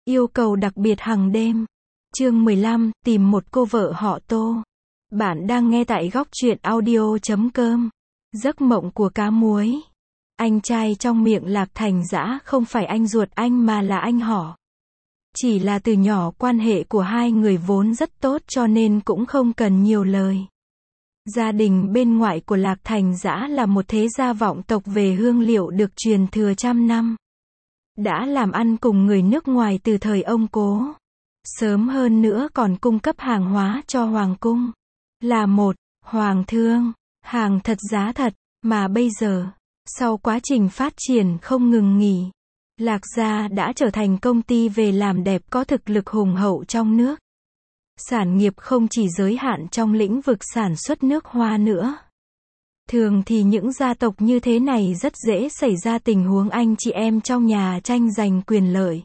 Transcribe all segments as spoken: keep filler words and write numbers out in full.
Yêu cầu đặc biệt hàng đêm. Chương mười lăm, tìm một cô vợ họ Tô. Bạn đang nghe tại góc truyện audio chấm com. Giấc mộng của cá muối. Anh trai trong miệng Lạc Thành Dã không phải anh ruột anh mà là anh họ. Chỉ là từ nhỏ quan hệ của hai người vốn rất tốt cho nên cũng không cần nhiều lời. Gia đình bên ngoại của Lạc Thành Dã là một thế gia vọng tộc về hương liệu được truyền thừa trăm năm. Đã làm ăn cùng người nước ngoài từ thời ông cố. Sớm hơn nữa còn cung cấp hàng hóa cho hoàng cung. Là một hoàng thương, hàng thật giá thật, mà bây giờ, sau quá trình phát triển không ngừng nghỉ, Lạc gia đã trở thành công ty về làm đẹp có thực lực hùng hậu trong nước. Sản nghiệp không chỉ giới hạn trong lĩnh vực sản xuất nước hoa nữa. Thường thì những gia tộc như thế này rất dễ xảy ra tình huống anh chị em trong nhà tranh giành quyền lợi.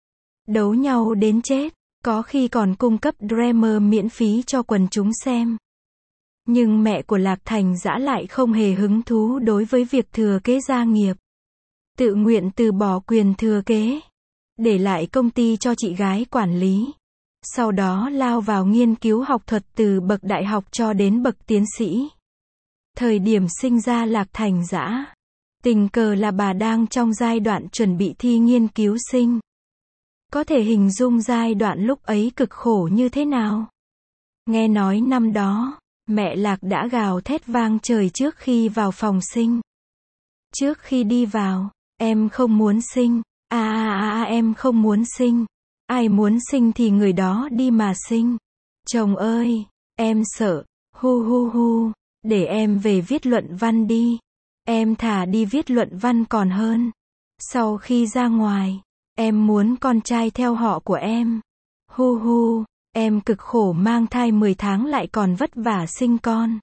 Đấu nhau đến chết, có khi còn cung cấp Dreamer miễn phí cho quần chúng xem. Nhưng mẹ của Lạc Thành Dã lại không hề hứng thú đối với việc thừa kế gia nghiệp. Tự nguyện từ bỏ quyền thừa kế, để lại công ty cho chị gái quản lý. Sau đó lao vào nghiên cứu học thuật từ bậc đại học cho đến bậc tiến sĩ. Thời điểm sinh ra Lạc Thành Dã, tình cờ là bà đang trong giai đoạn chuẩn bị thi nghiên cứu sinh. Có thể hình dung giai đoạn lúc ấy cực khổ như thế nào. Nghe nói năm đó, mẹ Lạc đã gào thét vang trời trước khi vào phòng sinh. Trước khi đi vào, em không muốn sinh, à à à em không muốn sinh. Ai muốn sinh thì người đó đi mà sinh. Chồng ơi, em sợ, hu hu hu, để em về viết luận văn đi. Em thà đi viết luận văn còn hơn. Sau khi ra ngoài, em muốn con trai theo họ của em. Hu hu, em cực khổ mang thai mười tháng lại còn vất vả sinh con.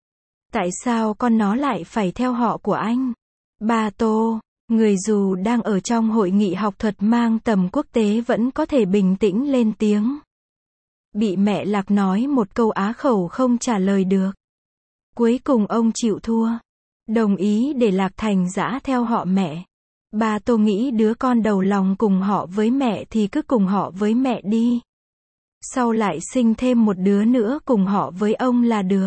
Tại sao con nó lại phải theo họ của anh? Bà Tô, người dù đang ở trong hội nghị học thuật mang tầm quốc tế vẫn có thể bình tĩnh lên tiếng. Bị mẹ Lạc nói một câu á khẩu không trả lời được. Cuối cùng ông chịu thua. Đồng ý để Lạc Thành Dã theo họ mẹ. Bà Tô nghĩ đứa con đầu lòng cùng họ với mẹ thì cứ cùng họ với mẹ đi. Sau lại sinh thêm một đứa nữa cùng họ với ông là được.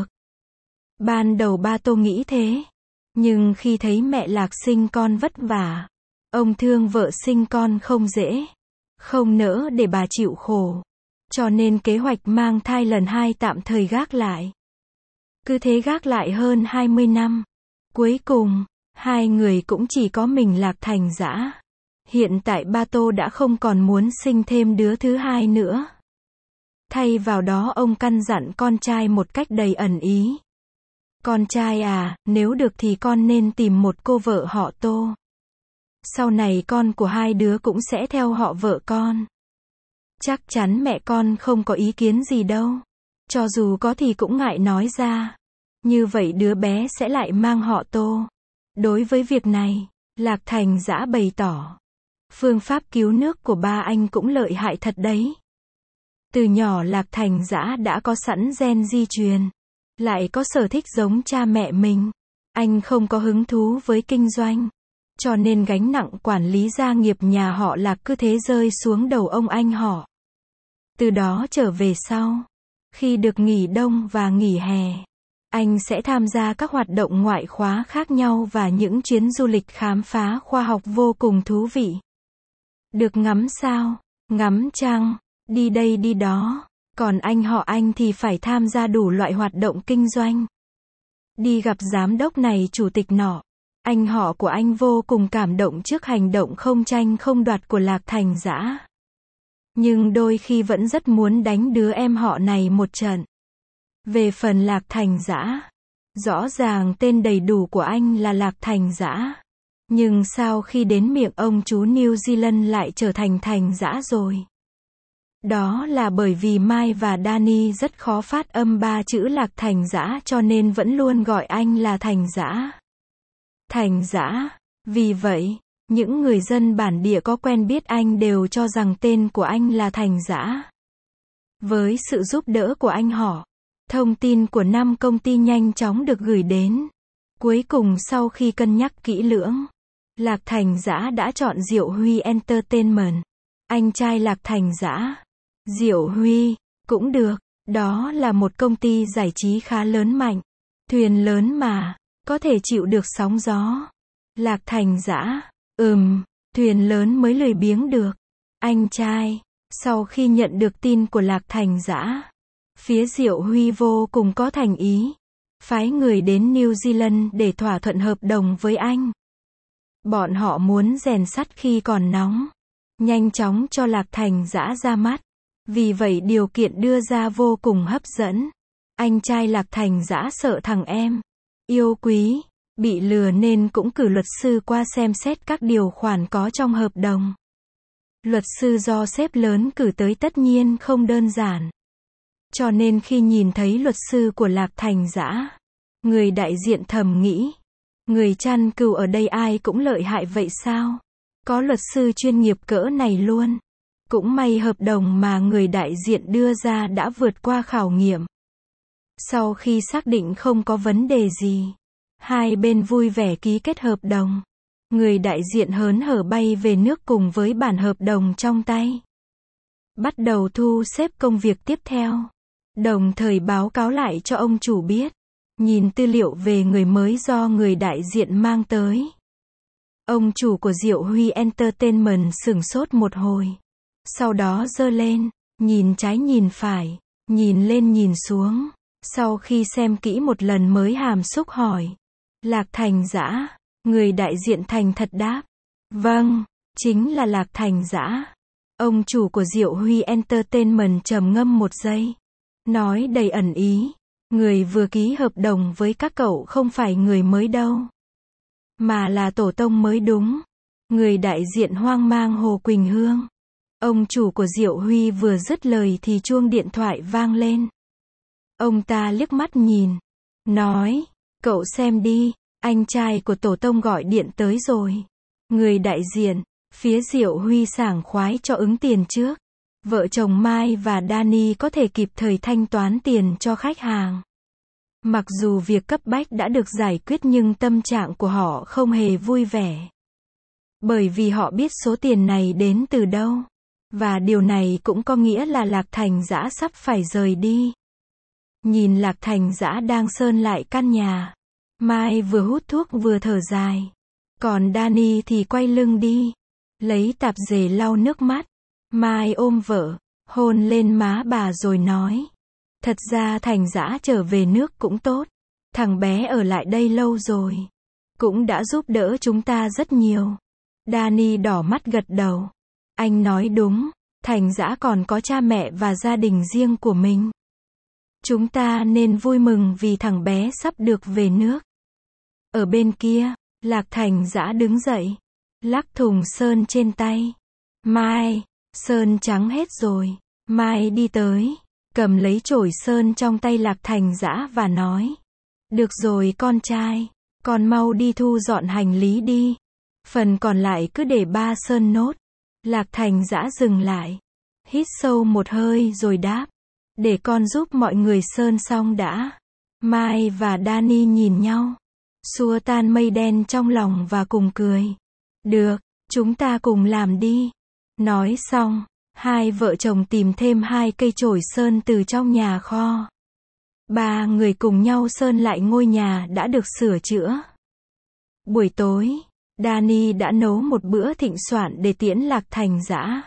Ban đầu bà Tô nghĩ thế. Nhưng khi thấy mẹ Lạc sinh con vất vả, ông thương vợ sinh con không dễ. Không nỡ để bà chịu khổ. Cho nên kế hoạch mang thai lần hai tạm thời gác lại. Cứ thế gác lại hơn hai mươi năm. Cuối cùng, hai người cũng chỉ có mình Lạc Thành Dã. Hiện tại ba Tô đã không còn muốn sinh thêm đứa thứ hai nữa. Thay vào đó ông căn dặn con trai một cách đầy ẩn ý. Con trai à, nếu được thì con nên tìm một cô vợ họ Tô. Sau này con của hai đứa cũng sẽ theo họ vợ con. Chắc chắn mẹ con không có ý kiến gì đâu. Cho dù có thì cũng ngại nói ra. Như vậy đứa bé sẽ lại mang họ Tô. Đối với việc này, Lạc Thành Dã bày tỏ. Phương pháp cứu nước của ba anh cũng lợi hại thật đấy. Từ nhỏ Lạc Thành Dã đã có sẵn gen di truyền. Lại có sở thích giống cha mẹ mình. Anh không có hứng thú với kinh doanh. Cho nên gánh nặng quản lý gia nghiệp nhà họ Lạc cứ thế rơi xuống đầu ông anh họ. Từ đó trở về sau, khi được nghỉ đông và nghỉ hè, anh sẽ tham gia các hoạt động ngoại khóa khác nhau và những chuyến du lịch khám phá khoa học vô cùng thú vị. Được ngắm sao, ngắm trăng, đi đây đi đó. Còn anh họ anh thì phải tham gia đủ loại hoạt động kinh doanh. Đi gặp giám đốc này chủ tịch nọ. Anh họ của anh vô cùng cảm động trước hành động không tranh không đoạt của Lạc Thành Dã. Nhưng đôi khi vẫn rất muốn đánh đứa em họ này một trận. Về phần Lạc Thành Dã, rõ ràng tên đầy đủ của anh là Lạc Thành Dã. Nhưng sao khi đến miệng ông chú New Zealand lại trở thành Thành Dã rồi? Đó là bởi vì Mai và Danny rất khó phát âm ba chữ Lạc Thành Dã cho nên vẫn luôn gọi anh là Thành Dã. Thành Dã. Vì vậy, những người dân bản địa có quen biết anh đều cho rằng tên của anh là Thành Dã. Với sự giúp đỡ của anh họ, thông tin của năm công ty nhanh chóng được gửi đến. Cuối cùng sau khi cân nhắc kỹ lưỡng, Lạc Thành Dã đã chọn Diệu Huy Entertainment. Anh trai Lạc Thành Dã, Diệu Huy, cũng được, đó là một công ty giải trí khá lớn mạnh. Thuyền lớn mà, có thể chịu được sóng gió. Lạc Thành Dã, ừm, thuyền lớn mới lười biếng được. Anh trai, sau khi nhận được tin của Lạc Thành Dã, phía Diệu Huy vô cùng có thành ý, phái người đến New Zealand để thỏa thuận hợp đồng với anh. Bọn họ muốn rèn sắt khi còn nóng, nhanh chóng cho Lạc Thành Dã ra mắt. Vì vậy điều kiện đưa ra vô cùng hấp dẫn. Anh trai Lạc Thành Dã sợ thằng em yêu quý bị lừa nên cũng cử luật sư qua xem xét các điều khoản có trong hợp đồng. Luật sư do sếp lớn cử tới tất nhiên không đơn giản. Cho nên khi nhìn thấy luật sư của Lạc Thành Dã, người đại diện thầm nghĩ, người chăn cừu ở đây ai cũng lợi hại vậy sao? Có luật sư chuyên nghiệp cỡ này luôn. Cũng may hợp đồng mà người đại diện đưa ra đã vượt qua khảo nghiệm. Sau khi xác định không có vấn đề gì, hai bên vui vẻ ký kết hợp đồng. Người đại diện hớn hở bay về nước cùng với bản hợp đồng trong tay. Bắt đầu thu xếp công việc tiếp theo. Đồng thời báo cáo lại cho ông chủ biết. Nhìn tư liệu về người mới do người đại diện mang tới. Ông chủ của Diệu Huy Entertainment sửng sốt một hồi. Sau đó giơ lên, nhìn trái nhìn phải, nhìn lên nhìn xuống. Sau khi xem kỹ một lần mới hàm xúc hỏi. Lạc Thành Dã, người đại diện thành thật đáp. Vâng, chính là Lạc Thành Dã. Ông chủ của Diệu Huy Entertainment trầm ngâm một giây. Nói đầy ẩn ý. Người vừa ký hợp đồng với các cậu không phải người mới đâu. Mà là tổ tông mới đúng. Người đại diện hoang mang Hồ Quỳnh Hương. Ông chủ của Diệu Huy vừa dứt lời thì chuông điện thoại vang lên. Ông ta liếc mắt nhìn. Nói, cậu xem đi, anh trai của tổ tông gọi điện tới rồi. Người đại diện, phía Diệu Huy sảng khoái cho ứng tiền trước. Vợ chồng Mai và Danny có thể kịp thời thanh toán tiền cho khách hàng. Mặc dù việc cấp bách đã được giải quyết nhưng tâm trạng của họ không hề vui vẻ. Bởi vì họ biết số tiền này đến từ đâu. Và điều này cũng có nghĩa là Lạc Thành Dã sắp phải rời đi. Nhìn Lạc Thành Dã đang sơn lại căn nhà. Mai vừa hút thuốc vừa thở dài. Còn Danny thì quay lưng đi. Lấy tạp dề lau nước mắt. Mai ôm vợ, hôn lên má bà rồi nói. Thật ra Thành Dã trở về nước cũng tốt. Thằng bé ở lại đây lâu rồi. Cũng đã giúp đỡ chúng ta rất nhiều. Danny đỏ mắt gật đầu. Anh nói đúng, Thành Dã còn có cha mẹ và gia đình riêng của mình. Chúng ta nên vui mừng vì thằng bé sắp được về nước. Ở bên kia, Lạc Thành Dã đứng dậy, lắc thùng sơn trên tay. Mai, sơn trắng hết rồi. Mai đi tới, cầm lấy chổi sơn trong tay Lạc Thành Dã và nói. Được rồi con trai, con mau đi thu dọn hành lý đi. Phần còn lại cứ để ba sơn nốt. Lạc Thành Dã dừng lại, hít sâu một hơi rồi đáp. Để con giúp mọi người sơn xong đã. Mai và Danny nhìn nhau, xua tan mây đen trong lòng và cùng cười. Được, chúng ta cùng làm đi. Nói xong, hai vợ chồng tìm thêm hai cây chổi sơn từ trong nhà kho. Ba người cùng nhau sơn lại ngôi nhà đã được sửa chữa. Buổi tối, Danny đã nấu một bữa thịnh soạn để tiễn Lạc Thành Dã.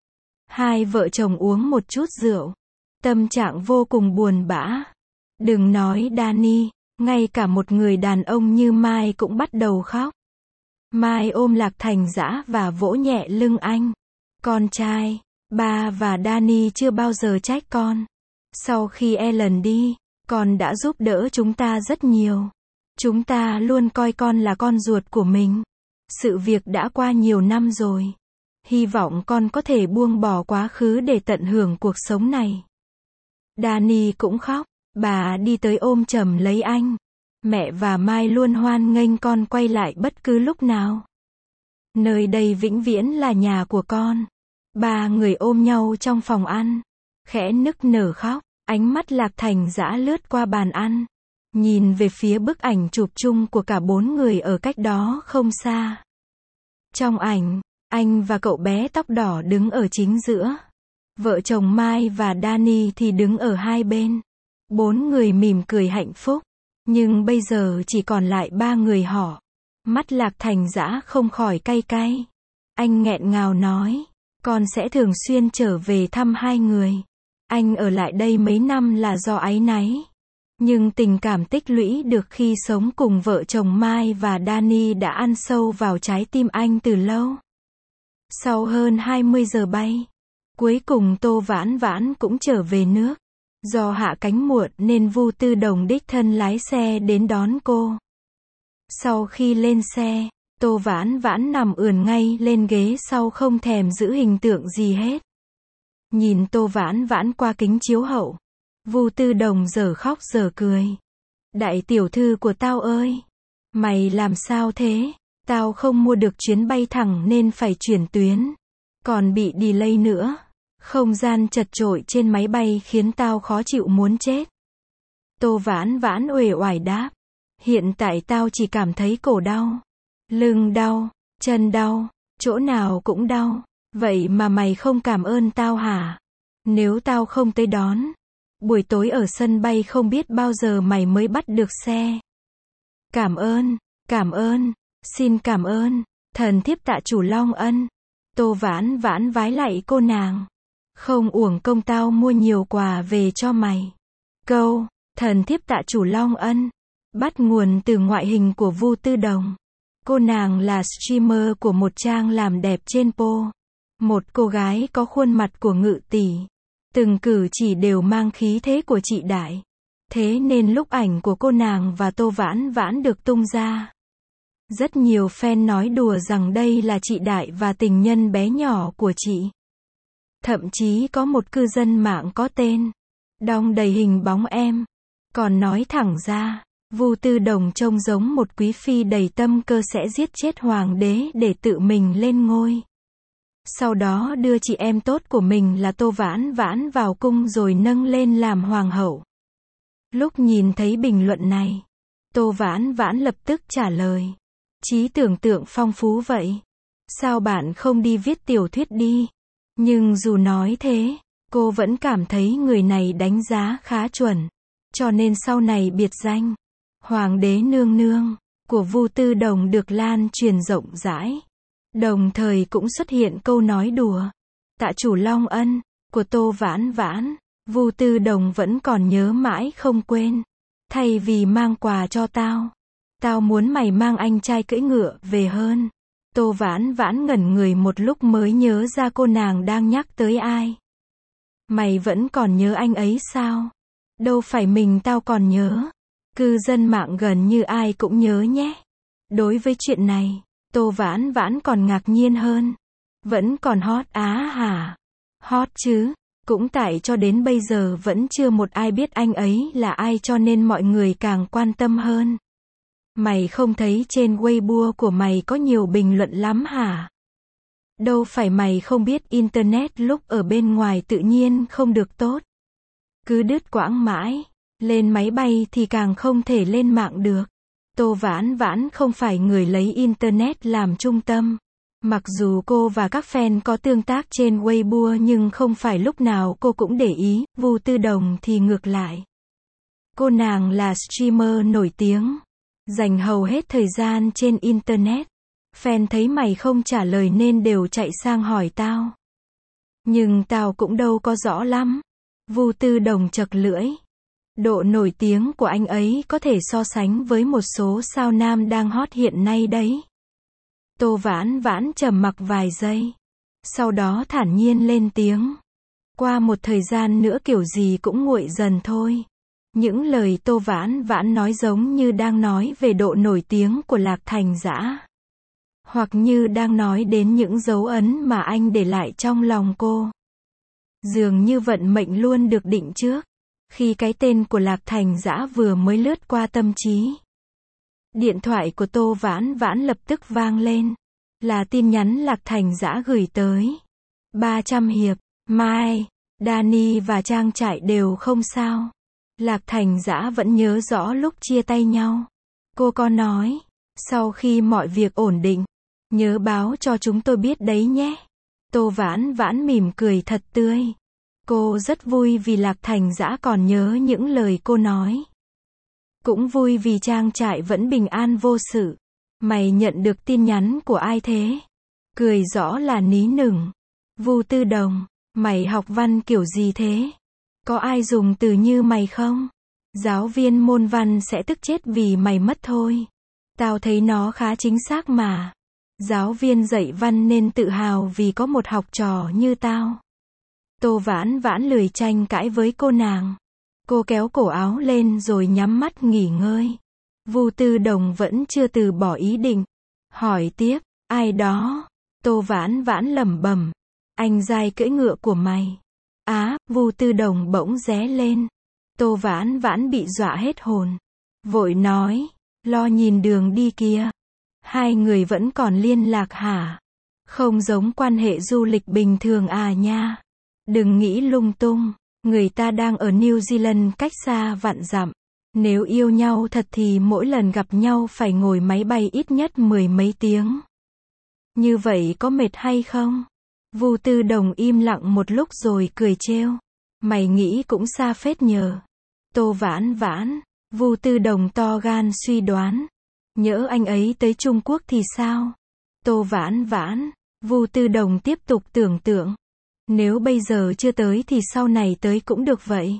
Hai vợ chồng uống một chút rượu. Tâm trạng vô cùng buồn bã. Đừng nói Danny, ngay cả một người đàn ông như Mai cũng bắt đầu khóc. Mai ôm Lạc Thành Dã và vỗ nhẹ lưng anh. Con trai, ba và Danny chưa bao giờ trách con. Sau khi Ellen đi, con đã giúp đỡ chúng ta rất nhiều. Chúng ta luôn coi con là con ruột của mình. Sự việc đã qua nhiều năm rồi. Hy vọng con có thể buông bỏ quá khứ để tận hưởng cuộc sống này. Danny cũng khóc. Bà đi tới ôm chầm lấy anh. Mẹ và Mai luôn hoan nghênh con quay lại bất cứ lúc nào. Nơi đây vĩnh viễn là nhà của con. Ba người ôm nhau trong phòng ăn. Khẽ nức nở khóc. Ánh mắt Lạc Thành Dã lướt qua bàn ăn. Nhìn về phía bức ảnh chụp chung của cả bốn người ở cách đó không xa. Trong ảnh, Anh và cậu bé tóc đỏ đứng ở chính giữa. Vợ chồng Mai và Danny thì đứng ở hai bên. Bốn người mỉm cười hạnh phúc. Nhưng bây giờ chỉ còn lại ba người họ. Mắt Lạc Thành Dã không khỏi cay cay. Anh nghẹn ngào nói, con sẽ thường xuyên trở về thăm hai người. Anh ở lại đây mấy năm là do áy náy. Nhưng tình cảm tích lũy được khi sống cùng vợ chồng Mai và Danny đã ăn sâu vào trái tim anh từ lâu. Sau hơn hai mươi giờ bay, cuối cùng Tô Vãn Vãn cũng trở về nước. Do hạ cánh muộn nên Vu Tư Đồng đích thân lái xe đến đón cô. Sau khi lên xe, Tô Vãn Vãn nằm ườn ngay lên ghế sau không thèm giữ hình tượng gì hết. Nhìn Tô Vãn Vãn qua kính chiếu hậu, Vu Tư Đồng giờ khóc giờ cười. Đại tiểu thư của tao ơi! Mày làm sao thế? Tao không mua được chuyến bay thẳng nên phải chuyển tuyến. Còn bị delay nữa. Không gian chật chội trên máy bay khiến tao khó chịu muốn chết. Tô Vãn Vãn uể oải đáp. Hiện tại tao chỉ cảm thấy cổ đau. Lưng đau, chân đau, chỗ nào cũng đau. Vậy mà mày không cảm ơn tao hả? Nếu tao không tới đón, buổi tối ở sân bay không biết bao giờ mày mới bắt được xe. Cảm ơn, cảm ơn, xin cảm ơn, thần thiếp tạ chủ Long Ân. Tô Vãn Vãn vái lạy cô nàng. Không uổng công tao mua nhiều quà về cho mày. Câu, thần thiếp tạ chủ Long Ân, bắt nguồn từ ngoại hình của Vu Tư Đồng. Cô nàng là streamer của một trang làm đẹp trên Po. Một cô gái có khuôn mặt của ngự tỷ. Từng cử chỉ đều mang khí thế của chị đại. Thế nên lúc ảnh của cô nàng và Tô Vãn Vãn được tung ra, rất nhiều fan nói đùa rằng đây là chị đại và tình nhân bé nhỏ của chị. Thậm chí có một cư dân mạng có tên đong đầy hình bóng em. Còn nói thẳng ra, Vu Tư Đồng trông giống một quý phi đầy tâm cơ sẽ giết chết hoàng đế để tự mình lên ngôi. Sau đó đưa chị em tốt của mình là Tô Vãn Vãn vào cung rồi nâng lên làm hoàng hậu. Lúc nhìn thấy bình luận này, Tô Vãn Vãn lập tức trả lời. Trí tưởng tượng phong phú vậy. Sao bạn không đi viết tiểu thuyết đi? Nhưng dù nói thế, cô vẫn cảm thấy người này đánh giá khá chuẩn. Cho nên sau này biệt danh Hoàng đế nương nương của Vu Tư Đồng được lan truyền rộng rãi. Đồng thời cũng xuất hiện câu nói đùa tạ chủ Long Ân của Tô Vãn Vãn. Vu Tư Đồng vẫn còn nhớ mãi không quên. Thay vì mang quà cho tao, tao muốn mày mang anh trai cưỡi ngựa về hơn. Tô Vãn Vãn ngẩn người một lúc mới nhớ ra cô nàng đang nhắc tới ai. Mày vẫn còn nhớ anh ấy sao? Đâu phải mình tao còn nhớ. Cư dân mạng gần như ai cũng nhớ nhé. Đối với chuyện này, Tô Vãn Vãn còn ngạc nhiên hơn. Vẫn còn hot á hả? Hot chứ. Cũng tại cho đến bây giờ vẫn chưa một ai biết anh ấy là ai cho nên mọi người càng quan tâm hơn. Mày không thấy trên Weibo của mày có nhiều bình luận lắm hả? Đâu phải mày không biết internet lúc ở bên ngoài tự nhiên không được tốt. Cứ đứt quãng mãi. Lên máy bay thì càng không thể lên mạng được. Tô Vãn Vãn không phải người lấy internet làm trung tâm. Mặc dù cô và các fan có tương tác trên Weibo nhưng không phải lúc nào cô cũng để ý. Vu Tư Đồng thì ngược lại. Cô nàng là streamer nổi tiếng, dành hầu hết thời gian trên internet. Fan thấy mày không trả lời nên đều chạy sang hỏi tao. Nhưng tao cũng đâu có rõ lắm. Vu Tư Đồng chật lưỡi. Độ nổi tiếng của anh ấy có thể so sánh với một số sao nam đang hot hiện nay đấy. Tô Vãn Vãn trầm mặc vài giây. Sau đó thản nhiên lên tiếng. Qua một thời gian nữa kiểu gì cũng nguội dần thôi. Những lời Tô Vãn Vãn nói giống như đang nói về độ nổi tiếng của Lạc Thành Dã. Hoặc như đang nói đến những dấu ấn mà anh để lại trong lòng cô. Dường như vận mệnh luôn được định trước. Khi cái tên của Lạc Thành Dã vừa mới lướt qua tâm trí. Điện thoại của Tô Vãn Vãn lập tức vang lên. Là tin nhắn Lạc Thành Dã gửi tới. ba trăm hiệp, Mai, Danny và Trang Trại đều không sao. Lạc Thành Dã vẫn nhớ rõ lúc chia tay nhau. Cô có nói, sau khi mọi việc ổn định, Nhớ báo cho chúng tôi biết đấy nhé. Tô Vãn Vãn mỉm cười thật tươi. Cô rất vui vì Lạc Thành Dã còn nhớ những lời cô nói. Cũng vui vì trang trại vẫn bình an vô sự. Mày nhận được tin nhắn của ai thế? Cười rõ là Ní Nửng. Vu Tư Đồng, mày học văn kiểu gì thế? Có ai dùng từ như mày không? Giáo viên môn văn sẽ tức chết vì mày mất thôi. Tao thấy nó khá chính xác mà. Giáo viên dạy văn nên tự hào vì có một học trò như tao. Tô Vãn Vãn lười tranh cãi với cô nàng. Cô kéo cổ áo lên rồi nhắm mắt nghỉ ngơi. Vu Tư Đồng vẫn chưa từ bỏ ý định. Hỏi tiếp, ai đó? Tô Vãn Vãn lẩm bẩm, anh giai cưỡi ngựa của mày. Á, Vu Tư Đồng bỗng ré lên. Tô Vãn Vãn bị dọa hết hồn. Vội nói, lo nhìn đường đi kia. Hai người vẫn còn liên lạc hả? Không giống quan hệ du lịch bình thường à nha. Đừng nghĩ lung tung, người ta đang ở New Zealand cách xa vạn dặm. Nếu yêu nhau thật thì mỗi lần gặp nhau phải ngồi máy bay ít nhất mười mấy tiếng. Như vậy có mệt hay không? Vu Tư Đồng im lặng một lúc rồi cười trêu. Mày nghĩ cũng xa phết nhờ. Tô Vãn Vãn, Vu Tư Đồng to gan suy đoán. Nhỡ anh ấy tới Trung Quốc thì sao? Tô Vãn Vãn, Vu Tư Đồng tiếp tục tưởng tượng. Nếu bây giờ chưa tới thì sau này tới cũng được vậy.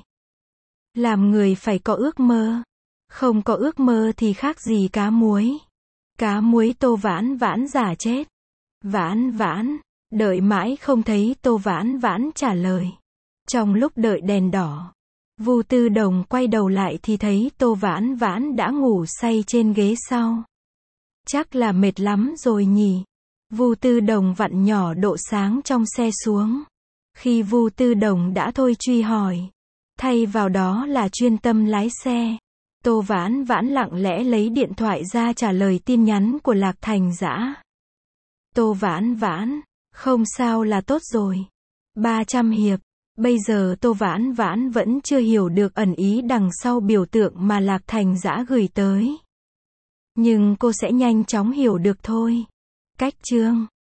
Làm người phải có ước mơ. Không có ước mơ thì khác gì cá muối. Cá muối. Tô Vãn Vãn giả chết. Vãn Vãn, đợi mãi không thấy Tô Vãn Vãn trả lời. Trong lúc đợi đèn đỏ, Vu Tư Đồng quay đầu lại thì thấy Tô Vãn Vãn đã ngủ say trên ghế sau. Chắc là mệt lắm rồi nhỉ. Vu Tư Đồng vặn nhỏ độ sáng trong xe xuống. Khi Vu Tư Đồng đã thôi truy hỏi, thay vào đó là chuyên tâm lái xe, Tô Vãn Vãn lặng lẽ lấy điện thoại ra trả lời tin nhắn của Lạc Thành Dã. Tô Vãn Vãn, không sao là tốt rồi. ba trăm hiệp. Bây giờ Tô Vãn Vãn vẫn chưa hiểu được ẩn ý đằng sau biểu tượng mà Lạc Thành Dã gửi tới. Nhưng cô sẽ nhanh chóng hiểu được thôi. Cách chương